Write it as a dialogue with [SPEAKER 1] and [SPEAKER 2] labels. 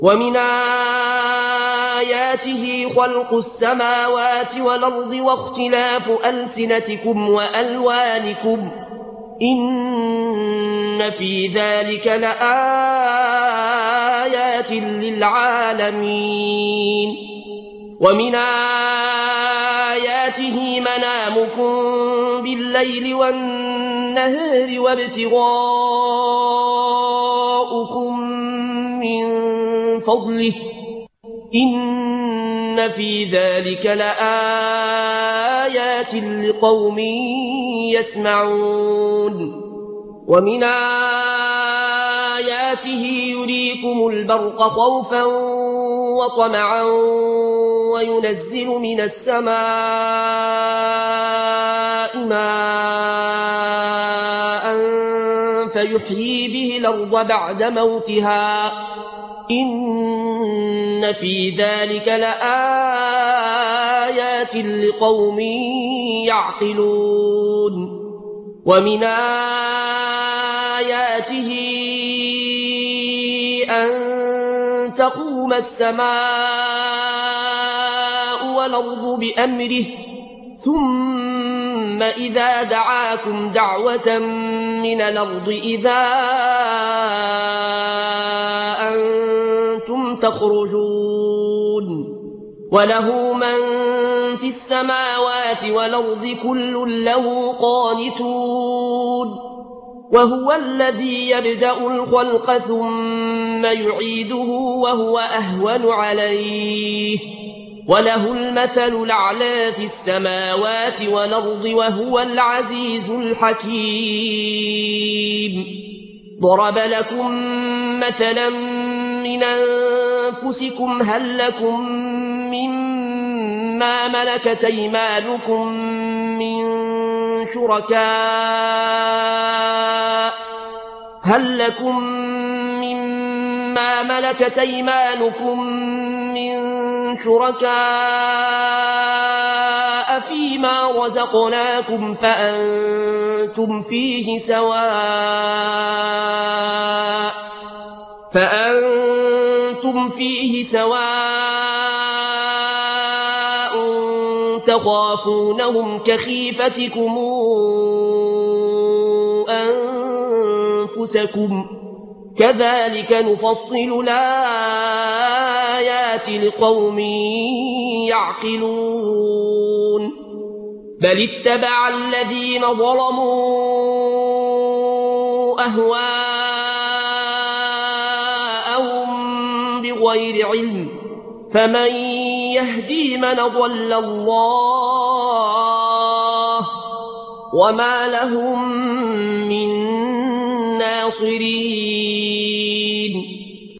[SPEAKER 1] ومن آياته خلق السماوات والأرض واختلاف ألسنتكم وألوانكم إن في ذلك لآيات للعالمين ومن آياته منامكم بالليل والنهار وابتغاؤكم من فضله إن في ذلك لآيات لقوم يسمعون ومن آياته يريكم البرق خوفا وطمعا وينزل من السماء ماء فيحيي به الأرض بعد موتها إن في ذلك لآيات لقوم يعقلون ومن آياته أن تقوم السماء والأرض بأمره ثم إذا دعاكم دعوة من الأرض إذا أنتم تخرجون وله من في السماوات والأرض كل له قانتون وهو الذي يبدأ الخلق ثم يعيده وهو أهون عليه وله المثل الأعلى في السماوات والأرض وهو العزيز الحكيم ضرب لكم مثلا من أنفسكم هل لكم مما ملكت أيمانكم من شركاء فيما رزقناكم فأنتم فيه سواء تخافونهم كخيفتكم أنفسكم كذلك نفصل الآيات لقوم يعقلون بل اتبع الذين ظلموا أهواءهم بغير علم فمن يهدي من ضل الله وما لهم من ناصرين